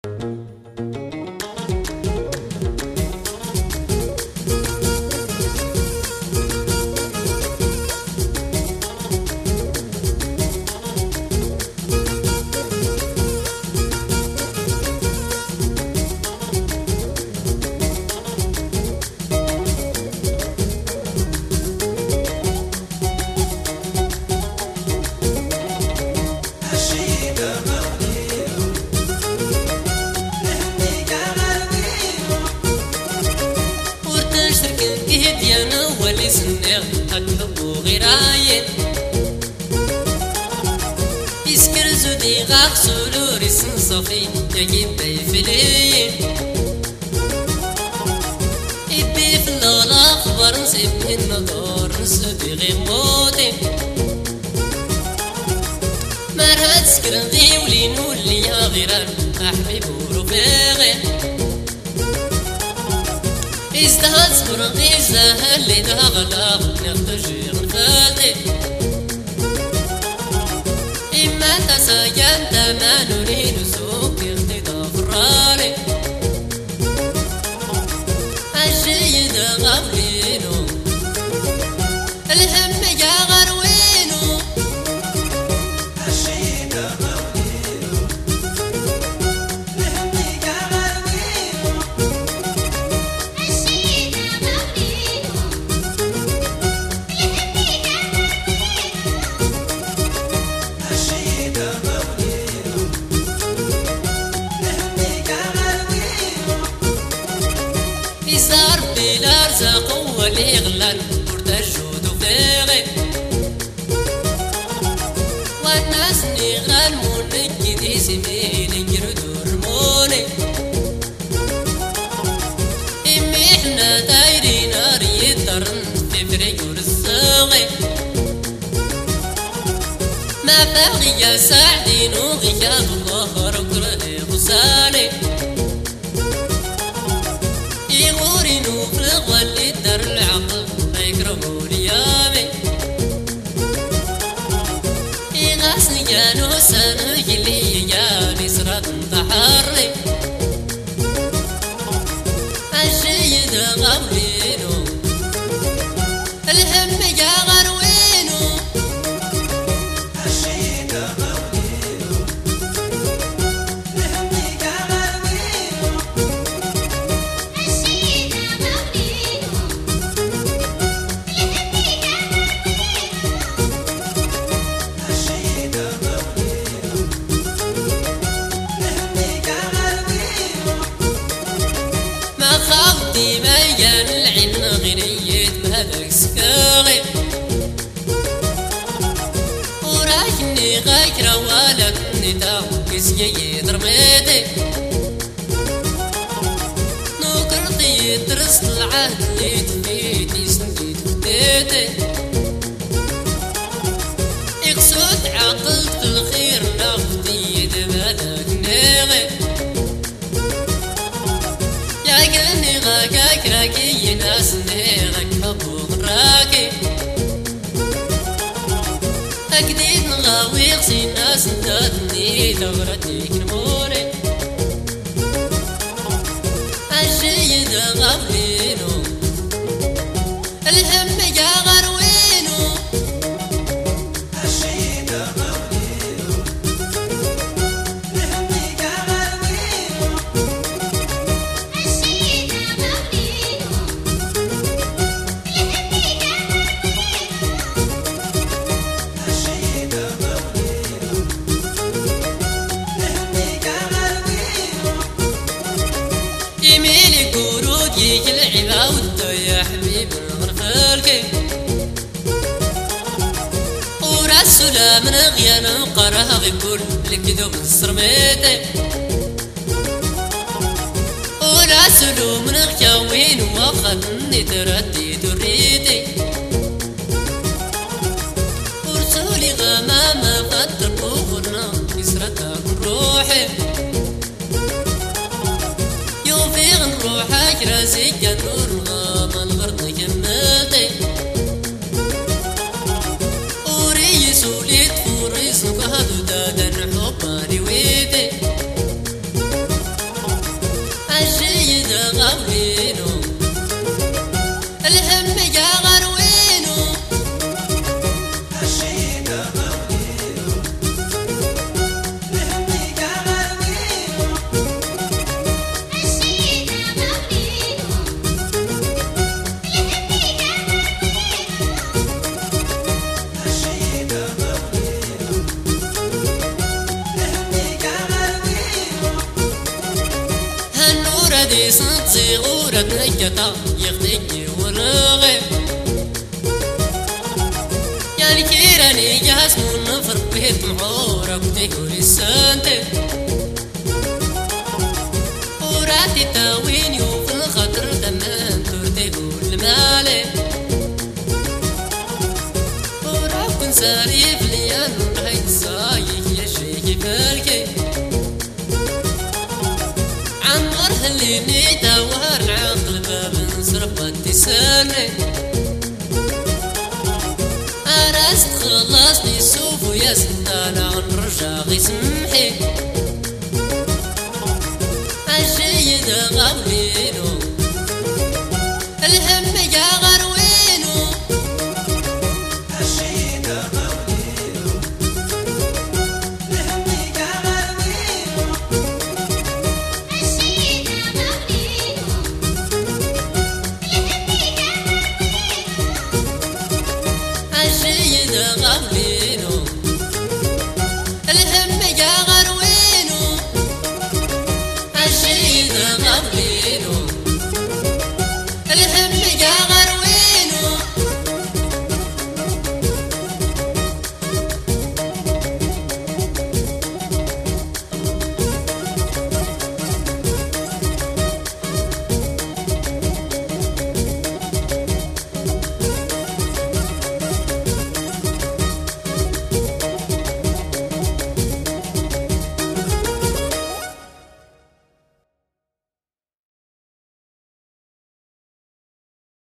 سولوري صفي يجيب بيفلي إبي في الأخبار نسيب النظر نسبي غيموتي مرهد سكرن ذي ولين ولي يا غيران أحبيب ورفيقي إزدهاد سكرن ذي زهل لي ده غلاق نختجي غنفاتي إما تسايان تما نريد سوق اختطاف الرالي الشيد غولينو الهم يا غروينو الشيد غولينو الهم يا غروينو الشيد غولينو يسار بلا رزق هو اللي يغلن ورد الجود وفيغي والناس نغنمون نجدي سمين يردو رموني إمي إحنا دايرين أريد درن في فريق ورزاغي ما باقي يا سعدين وغياب الله ركره غساني يغوري نفرغ واللي دار العقل يكرهوا ليامي يغاسني جانو سنة يلي جاني سرات انتحري الشيد غولينو الهم يا غروينو الشيد غولينو الهم يا غروينو خاطي ما يجان العين غيريت بهذاك سكاغي وراكني غاكرة ولكني تاوكس يدر ميدي نوكرتي درست العهد اللي تفيتي سنديت بديتي يقصد عقلت الخير ناخدي بهذاك نيغي ياكني غاكاك راكي ناس نيغك حبوغ راكي أكديد نغاوي غسي ناس ندادني تغردي كنموني الشيد غولينو الهم يا غروينو الشيد غولينو الهم يا غروينو يميلي قرود يجي العبا ودا يا حبيب الغرفالكي وراسولا من غيان قرها غيقول الكذوب الصرميتي وراسولو من غياوين وخدني تردي تريدي ورسولي غمامة فتر بوغرنا يسرتها روحي روحك راسك النور غام الغرد كملتي وريس وليد فوريس نقهد دادا حباني ويدي غاولينو الهم جا غروينو الشيدة غاولينو الهم جا غروينو الشيدة غاولينو الهم جا غروينو الشيدة غاولينو الهم جا غروينو هالنورة دي صنت صغورة نكتا يخدني ورغي يا الكيراني جاس من نفر بيت محورة وتقول السنتي وراتي تاويني وفي الخطر دمان تقول مالي وراكن ساريف ليان هيد صايح يا شيخي فالكي عمر اللي دوار العقل باب انصرف تسالني انا خلصني السوف ويا ستانا نرجع غي سمحي الجيد غاولينو